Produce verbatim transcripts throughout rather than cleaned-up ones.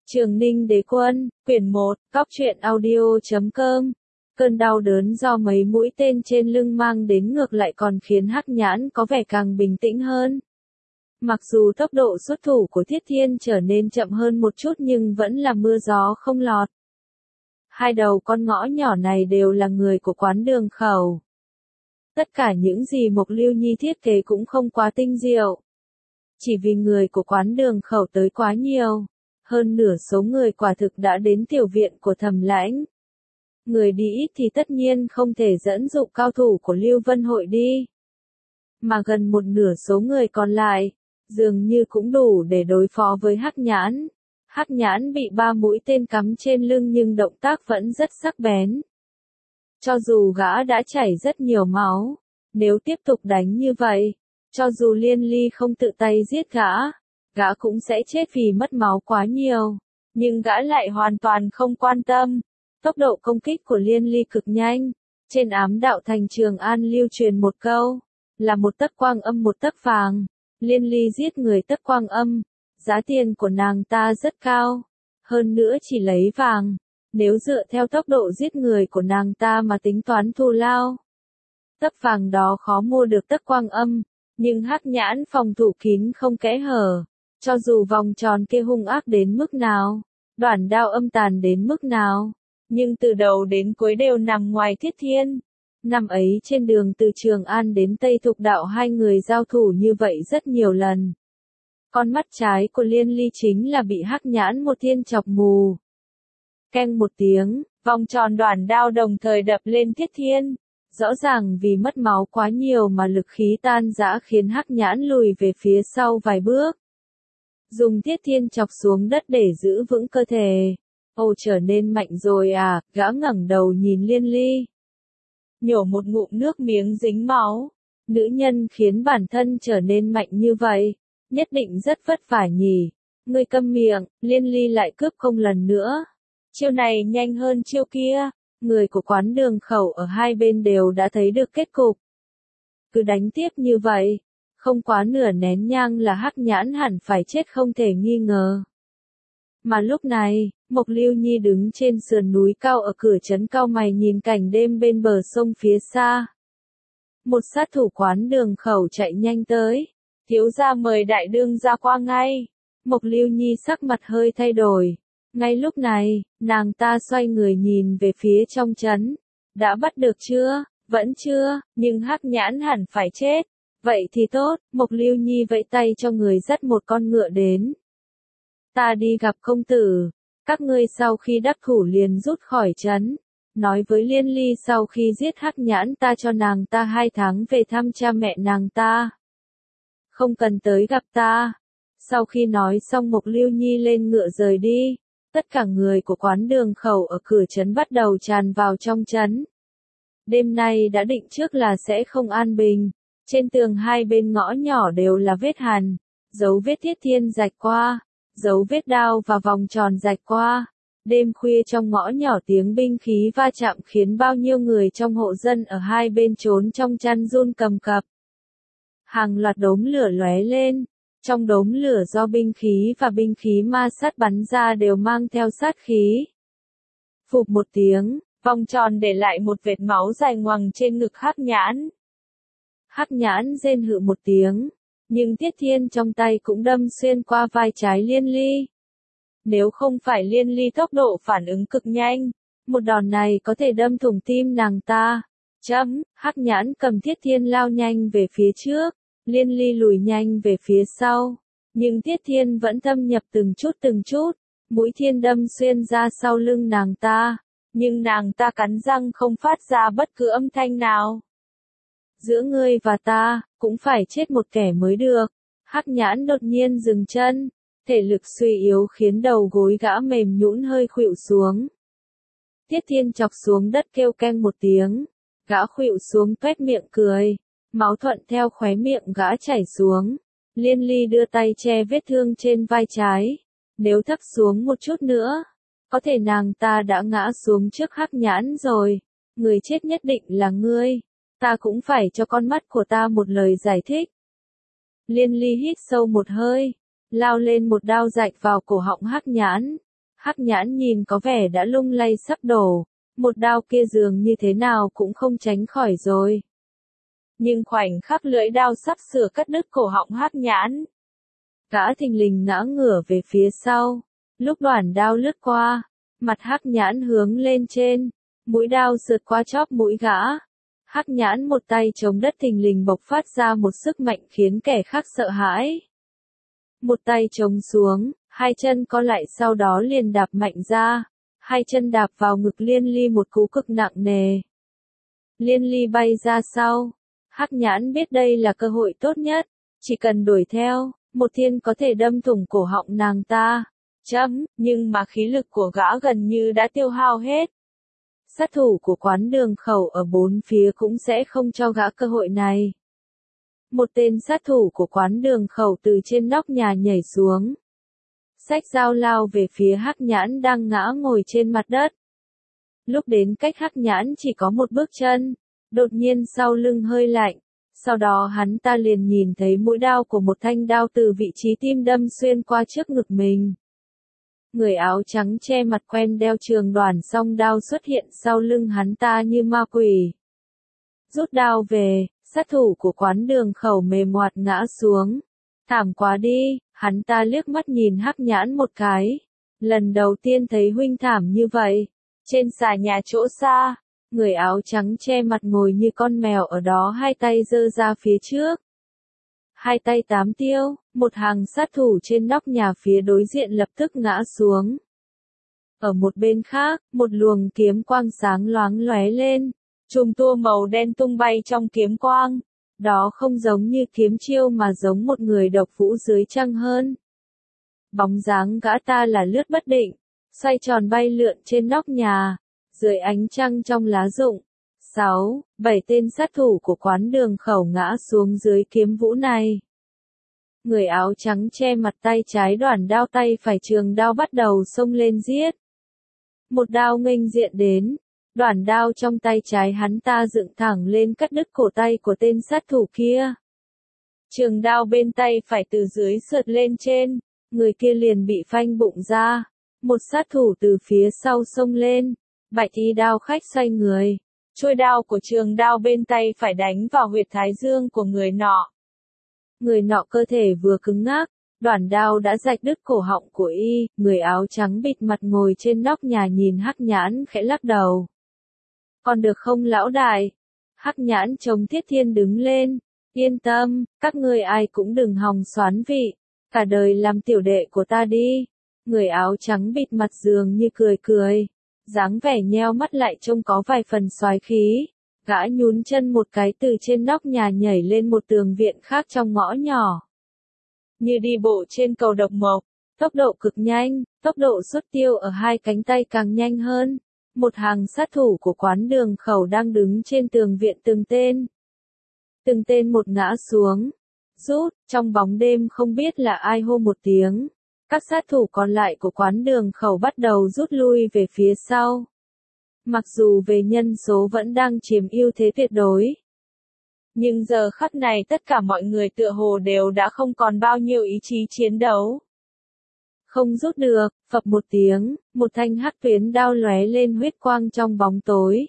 Trường Ninh Đế Quân, quyển một, cóc truyện audio chấm com. Cơn đau đớn do mấy mũi tên trên lưng mang đến ngược lại còn khiến Hắc Nhãn có vẻ càng bình tĩnh hơn. Mặc dù tốc độ xuất thủ của Thiết Thiên trở nên chậm hơn một chút nhưng vẫn là mưa gió không lọt. Hai đầu con ngõ nhỏ này đều là người của quán đường khẩu. Tất cả những gì Mộc Lưu Nhi thiết kế cũng không quá tinh diệu. Chỉ vì người của quán đường khẩu tới quá nhiều. Hơn nửa số người quả thực đã đến tiểu viện của Thẩm Lãnh. Người đi ít thì tất nhiên không thể dẫn dụ cao thủ của Lưu Vân Hội đi. Mà gần một nửa số người còn lại, dường như cũng đủ để đối phó với Hắc Nhãn. Hắc Nhãn bị ba mũi tên cắm trên lưng nhưng động tác vẫn rất sắc bén. Cho dù gã đã chảy rất nhiều máu, nếu tiếp tục đánh như vậy, cho dù Liên Ly không tự tay giết gã, gã cũng sẽ chết vì mất máu quá nhiều, nhưng gã lại hoàn toàn không quan tâm. Tốc độ công kích của Liên Ly cực nhanh, trên ám đạo thành Trường An lưu truyền một câu, là một tấc quang âm một tấc vàng. Liên Ly giết người tấc quang âm, giá tiền của nàng ta rất cao, hơn nữa chỉ lấy vàng, nếu dựa theo tốc độ giết người của nàng ta mà tính toán thù lao. Tấc vàng đó khó mua được tấc quang âm, nhưng Hắc Nhãn phòng thủ kín không kẽ hở. Cho dù vòng tròn kia hung ác đến mức nào, đoản đao âm tàn đến mức nào, nhưng từ đầu đến cuối đều nằm ngoài Thiết Thiên. Năm ấy trên đường từ Trường An đến Tây Thục Đạo hai người giao thủ như vậy rất nhiều lần. Con mắt trái của Liên Ly chính là bị Hắc Nhãn một thiên chọc mù. Keng một tiếng, vòng tròn đoản đao đồng thời đập lên Thiết Thiên. Rõ ràng vì mất máu quá nhiều mà lực khí tan rã khiến Hắc Nhãn lùi về phía sau vài bước. Dùng Thiết Thiên chọc xuống đất để giữ vững cơ thể. Ồ, trở nên mạnh rồi à, gã ngẩng đầu nhìn Liên Ly. Nhổ một ngụm nước miếng dính máu. Nữ nhân khiến bản thân trở nên mạnh như vậy, nhất định rất vất vả nhỉ. Ngươi câm miệng, Liên Ly lại cướp không lần nữa. Chiêu này nhanh hơn chiêu kia. Người của quán đường khẩu ở hai bên đều đã thấy được kết cục. Cứ đánh tiếp như vậy, không quá nửa nén nhang là Hắc Nhãn hẳn phải chết không thể nghi ngờ. Mà lúc này, Mộc Lưu Nhi đứng trên sườn núi cao ở cửa trấn cau mày nhìn cảnh đêm bên bờ sông phía xa. Một sát thủ quán đường khẩu chạy nhanh tới. Thiếu gia mời đại đương ra qua ngay. Mộc Lưu Nhi sắc mặt hơi thay đổi. Ngay lúc này, nàng ta xoay người nhìn về phía trong trấn. Đã bắt được chưa? Vẫn chưa, nhưng Hắc Nhãn hẳn phải chết. Vậy thì tốt, Mộc Lưu Nhi vẫy tay cho người dắt một con ngựa đến. Ta đi gặp công tử. Các ngươi sau khi đắc thủ liền rút khỏi trấn. Nói với Liên Ly sau khi giết Hắc Nhãn ta cho nàng ta hai tháng về thăm cha mẹ nàng ta. Không cần tới gặp ta. Sau khi nói xong Mộc Lưu Nhi lên ngựa rời đi. Tất cả người của quán đường khẩu ở cửa trấn bắt đầu tràn vào trong trấn. Đêm nay đã định trước là sẽ không an bình. Trên tường hai bên ngõ nhỏ đều là vết hằn, dấu vết Thiết Thiên rạch qua, dấu vết đao và vòng tròn rạch qua. Đêm khuya trong ngõ nhỏ tiếng binh khí va chạm khiến bao nhiêu người trong hộ dân ở hai bên trốn trong chăn run cầm cập. Hàng loạt đốm lửa lóe lên. Trong đốm lửa do binh khí và binh khí ma sát bắn ra đều mang theo sát khí. Phụp một tiếng, vòng tròn để lại một vệt máu dài ngoằng trên ngực Hắc Nhãn. Hắc Nhãn rên hự một tiếng, nhưng Thiết Thiên trong tay cũng đâm xuyên qua vai trái Liên Ly. Nếu không phải Liên Ly tốc độ phản ứng cực nhanh, một đòn này có thể đâm thủng tim nàng ta. Chấm, Hắc Nhãn cầm Thiết Thiên lao nhanh về phía trước. Liên Ly lùi nhanh về phía sau, nhưng Thiết Thiên vẫn thâm nhập từng chút từng chút, mũi thiên đâm xuyên ra sau lưng nàng ta, nhưng nàng ta cắn răng không phát ra bất cứ âm thanh nào. Giữa ngươi và ta, cũng phải chết một kẻ mới được. Hắc Nhãn đột nhiên dừng chân, thể lực suy yếu khiến đầu gối gã mềm nhũn hơi khuỵu xuống. Thiết Thiên chọc xuống đất kêu keng một tiếng, gã khuỵu xuống toét miệng cười. Máu thuận theo khóe miệng gã chảy xuống. Liên Ly đưa tay che vết thương trên vai trái. Nếu thấp xuống một chút nữa, có thể nàng ta đã ngã xuống trước Hắc Nhãn rồi. Người chết nhất định là ngươi. Ta cũng phải cho con mắt của ta một lời giải thích. Liên Ly hít sâu một hơi, lao lên một đao rạch vào cổ họng Hắc Nhãn. Hắc nhãn nhìn có vẻ đã lung lay sắp đổ, một đao kia dường như thế nào cũng không tránh khỏi rồi. Nhưng khoảnh khắc lưỡi đao sắp sửa cắt đứt cổ họng Hắc nhãn, gã thình lình ngã ngửa về phía sau. Lúc đoạn đao lướt qua, mặt Hắc nhãn hướng lên trên, mũi đao sượt qua chóp mũi gã. Hắc nhãn một tay chống đất thình lình bộc phát ra một sức mạnh khiến kẻ khác sợ hãi. Một tay chống xuống, hai chân co lại sau đó liền đạp mạnh ra, hai chân đạp vào ngực Liên Ly một cú cực nặng nề. Liên Ly bay ra sau, Hắc nhãn biết đây là cơ hội tốt nhất, chỉ cần đuổi theo, một thiên có thể đâm thủng cổ họng nàng ta. Chấm, nhưng mà khí lực của gã gần như đã tiêu hao hết. Sát thủ của quán đường khẩu ở bốn phía cũng sẽ không cho gã cơ hội này. Một tên sát thủ của quán đường khẩu từ trên nóc nhà nhảy xuống, xách dao lao về phía Hắc nhãn đang ngã ngồi trên mặt đất. Lúc đến cách Hắc nhãn chỉ có một bước chân, đột nhiên sau lưng hơi lạnh, sau đó hắn ta liền nhìn thấy mũi đao của một thanh đao từ vị trí tim đâm xuyên qua trước ngực mình. Người áo trắng che mặt quen đeo trường đoàn song đao xuất hiện sau lưng hắn ta như ma quỷ. Rút đao về, sát thủ của quán đường khẩu mềm oạt ngã xuống. Thảm quá đi, hắn ta liếc mắt nhìn Hắc nhãn một cái. Lần đầu tiên thấy huynh thảm như vậy. Trên xà nhà chỗ xa, người áo trắng che mặt ngồi như con mèo ở đó, hai tay giơ ra phía trước. Hai tay tám tiêu, một hàng sát thủ trên nóc nhà phía đối diện lập tức ngã xuống. Ở một bên khác, một luồng kiếm quang sáng loáng lóe lên, chùm tua màu đen tung bay trong kiếm quang. Đó không giống như kiếm chiêu mà giống một người độc vũ dưới trăng hơn. Bóng dáng gã ta là lướt bất định, xoay tròn bay lượn trên nóc nhà, dưới ánh trăng trong lá rụng. Sáu, bảy tên sát thủ của quán đường khẩu ngã xuống dưới kiếm vũ này. Người áo trắng che mặt tay trái đoản đao tay phải trường đao bắt đầu xông lên giết. Một đao nghênh diện đến, đoản đao trong tay trái hắn ta dựng thẳng lên cắt đứt cổ tay của tên sát thủ kia. Trường đao bên tay phải từ dưới sượt lên trên, người kia liền bị phanh bụng ra. Một sát thủ từ phía sau xông lên, bạch y đao khách xoay người. Chuôi đao của trường đao bên tay phải đánh vào huyệt thái dương của người nọ. Người nọ cơ thể vừa cứng ngắc, đoản đao đã rạch đứt cổ họng của y, người áo trắng bịt mặt ngồi trên nóc nhà nhìn Hắc nhãn khẽ lắc đầu. Còn được không lão đại? Hắc nhãn chống Thiết Thiên đứng lên, yên tâm, các ngươi ai cũng đừng hòng xoán vị, cả đời làm tiểu đệ của ta đi. Người áo trắng bịt mặt dường như cười cười, dáng vẻ nheo mắt lại trông có vài phần soái khí. Gã nhún chân một cái từ trên nóc nhà nhảy lên một tường viện khác trong ngõ nhỏ. Như đi bộ trên cầu độc mộc, tốc độ cực nhanh, tốc độ xuất tiêu ở hai cánh tay càng nhanh hơn. Một hàng sát thủ của quán đường khẩu đang đứng trên tường viện từng tên. Từng tên một ngã xuống, rút, trong bóng đêm không biết là ai hô một tiếng. Các sát thủ còn lại của quán đường khẩu bắt đầu rút lui về phía sau. Mặc dù về nhân số vẫn đang chiếm ưu thế tuyệt đối. Nhưng giờ khắc này tất cả mọi người tựa hồ đều đã không còn bao nhiêu ý chí chiến đấu. Không rút được, phập một tiếng, một thanh hắc tuyến đao lóe lên huyết quang trong bóng tối.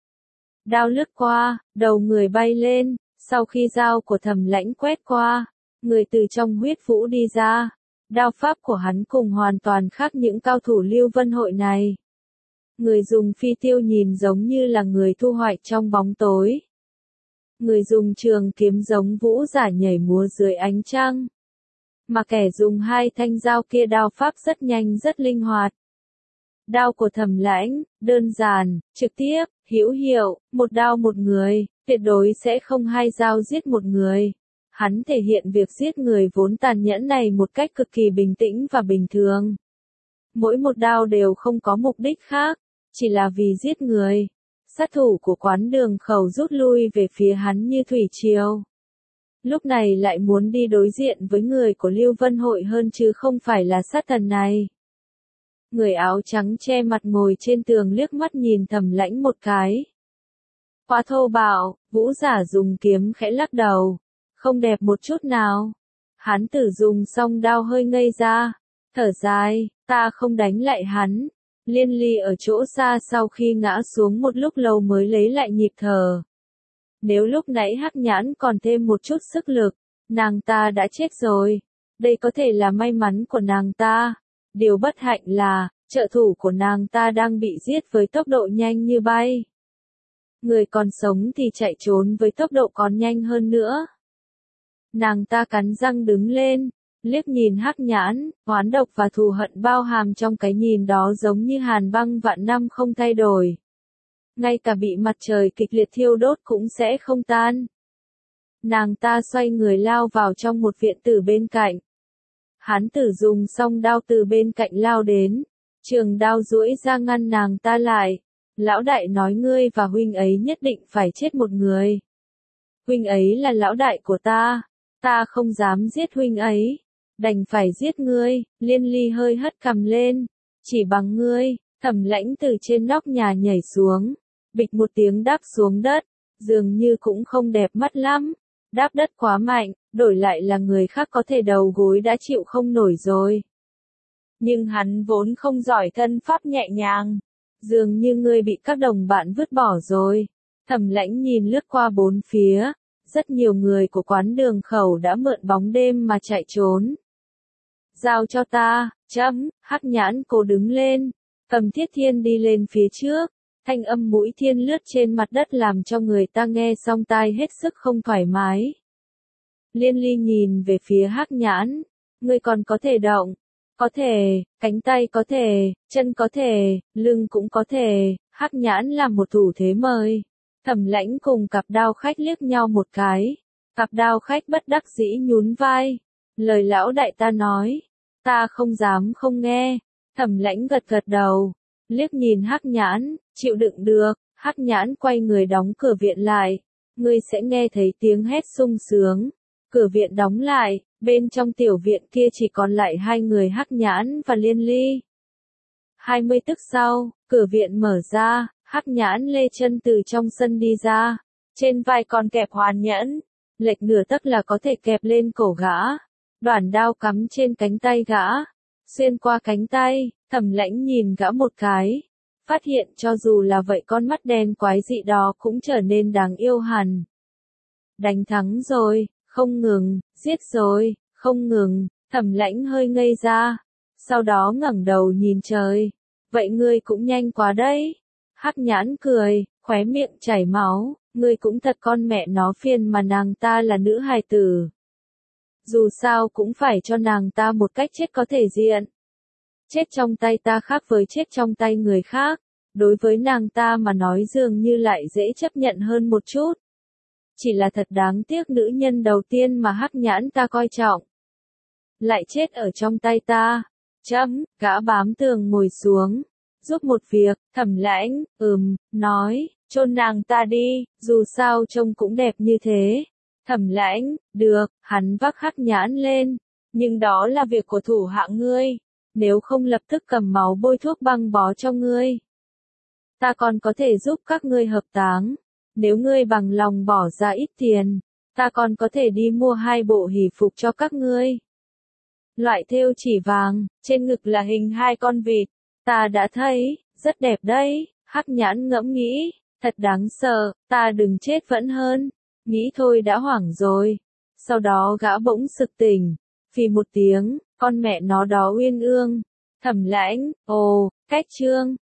Đao lướt qua, đầu người bay lên, sau khi dao của Thẩm Lãnh quét qua, người từ trong huyết vũ đi ra. Đao pháp của hắn cùng hoàn toàn khác những cao thủ Lưu Vân Hội này. Người dùng phi tiêu nhìn giống như là người thu hoạch trong bóng tối. Người dùng trường kiếm giống vũ giả nhảy múa dưới ánh trăng. Mà kẻ dùng hai thanh dao kia đao pháp rất nhanh rất linh hoạt. Đao của Thẩm Lãnh, đơn giản, trực tiếp, hữu hiệu, một đao một người, tuyệt đối sẽ không hai dao giết một người. Hắn thể hiện việc giết người vốn tàn nhẫn này một cách cực kỳ bình tĩnh và bình thường. Mỗi một đao đều không có mục đích khác, chỉ là vì giết người. Sát thủ của quán đường khẩu rút lui về phía hắn như thủy triều. Lúc này lại muốn đi đối diện với người của Lưu Vân Hội hơn chứ không phải là sát thần này. Người áo trắng che mặt ngồi trên tường liếc mắt nhìn Thẩm Lãnh một cái. Quá thô bạo, vũ giả dùng kiếm khẽ lắc đầu. Không đẹp một chút nào. Hán tử dùng xong đao hơi ngây ra. Thở dài, ta không đánh lại hắn. Liên Ly ở chỗ xa sau khi ngã xuống một lúc lâu mới lấy lại nhịp thở. Nếu lúc nãy Hắc Nhãn còn thêm một chút sức lực, nàng ta đã chết rồi. Đây có thể là may mắn của nàng ta. Điều bất hạnh là, trợ thủ của nàng ta đang bị giết với tốc độ nhanh như bay. Người còn sống thì chạy trốn với tốc độ còn nhanh hơn nữa. Nàng ta cắn răng đứng lên, liếc nhìn Hắc Nhãn, oán độc và thù hận bao hàm trong cái nhìn đó giống như hàn băng vạn năm không thay đổi. Ngay cả bị mặt trời kịch liệt thiêu đốt cũng sẽ không tan. Nàng ta xoay người lao vào trong một viện tử bên cạnh. Hán tử dùng song đao từ bên cạnh lao đến, trường đao duỗi ra ngăn nàng ta lại. Lão đại nói ngươi và huynh ấy nhất định phải chết một người. Huynh ấy là lão đại của ta, ta không dám giết huynh ấy, đành phải giết ngươi. Liên Ly hơi hất cằm lên, chỉ bằng ngươi. Thẩm Lãnh từ trên nóc nhà nhảy xuống, bịch một tiếng đáp xuống đất, dường như cũng không đẹp mắt lắm. Đáp đất quá mạnh, đổi lại là người khác có thể đầu gối đã chịu không nổi rồi. Nhưng hắn vốn không giỏi thân pháp nhẹ nhàng, dường như ngươi bị các đồng bạn vứt bỏ rồi. Thẩm Lãnh nhìn lướt qua bốn phía, rất nhiều người của quán đường khẩu đã mượn bóng đêm mà chạy trốn. Giao cho ta, chấm. Hắc Nhãn cố đứng lên, cầm thiết thiên đi lên phía trước. Thanh âm mũi thiên lướt trên mặt đất làm cho người ta nghe xong tai hết sức không thoải mái. Liên Ly nhìn về phía Hắc Nhãn, ngươi còn có thể động. Có thể, cánh tay có thể, chân có thể, lưng cũng có thể. Hắc Nhãn làm một thủ thế mời. Thẩm Lãnh cùng cặp đao khách liếc nhau một cái. Cặp đao khách bất đắc dĩ nhún vai. Lời lão đại ta nói, ta không dám không nghe. Thẩm Lãnh gật gật đầu, liếc nhìn Hắc Nhãn, chịu đựng được. Hắc Nhãn quay người đóng cửa viện lại. Ngươi sẽ nghe thấy tiếng hét sung sướng. Cửa viện đóng lại, bên trong tiểu viện kia chỉ còn lại hai người Hắc Nhãn và Liên Ly. Hai mươi tức sau, cửa viện mở ra, Hắc Nhãn lê chân từ trong sân đi ra. Trên vai còn kẹp hoàn nhẫn, lệch nửa tấc là có thể kẹp lên cổ gã. Đoản đao cắm trên cánh tay gã, xuyên qua cánh tay. Thẩm Lãnh nhìn gã một cái, phát hiện cho dù là vậy con mắt đen quái dị đó cũng trở nên đáng yêu hẳn. Đánh thắng rồi, không ngừng, giết rồi, không ngừng. Thẩm Lãnh hơi ngây ra, sau đó ngẩng đầu nhìn trời. Vậy ngươi cũng nhanh quá đấy. Hắc Nhãn cười, khóe miệng chảy máu. Ngươi cũng thật con mẹ nó phiền mà, nàng ta là nữ hài tử. Dù sao cũng phải cho nàng ta một cách chết có thể diện. Chết trong tay ta khác với chết trong tay người khác. Đối với nàng ta mà nói dường như lại dễ chấp nhận hơn một chút. Chỉ là thật đáng tiếc nữ nhân đầu tiên mà Hắc Nhãn ta coi trọng lại chết ở trong tay ta. Chấm. Gã bám tường ngồi xuống, giúp một việc. Thẩm Lãnh, ừm, nói, chôn nàng ta đi, dù sao trông cũng đẹp như thế. Thẩm Lãnh, được. Hắn vác Hắc Nhãn lên, nhưng đó là việc của thủ hạ ngươi, nếu không lập tức cầm máu bôi thuốc băng bó cho ngươi. Ta còn có thể giúp các ngươi hợp táng, nếu ngươi bằng lòng bỏ ra ít tiền, ta còn có thể đi mua hai bộ hỷ phục cho các ngươi. Loại thêu chỉ vàng, trên ngực là hình hai con vịt, ta đã thấy, rất đẹp đấy. Hắc Nhãn ngẫm nghĩ, thật đáng sợ, ta đừng chết vẫn hơn. Nghĩ thôi đã hoảng rồi. Sau đó gã bỗng sực tỉnh, phì một tiếng, con mẹ nó đó Uyên Ương. Thẩm Lãnh, ồ, cách chương.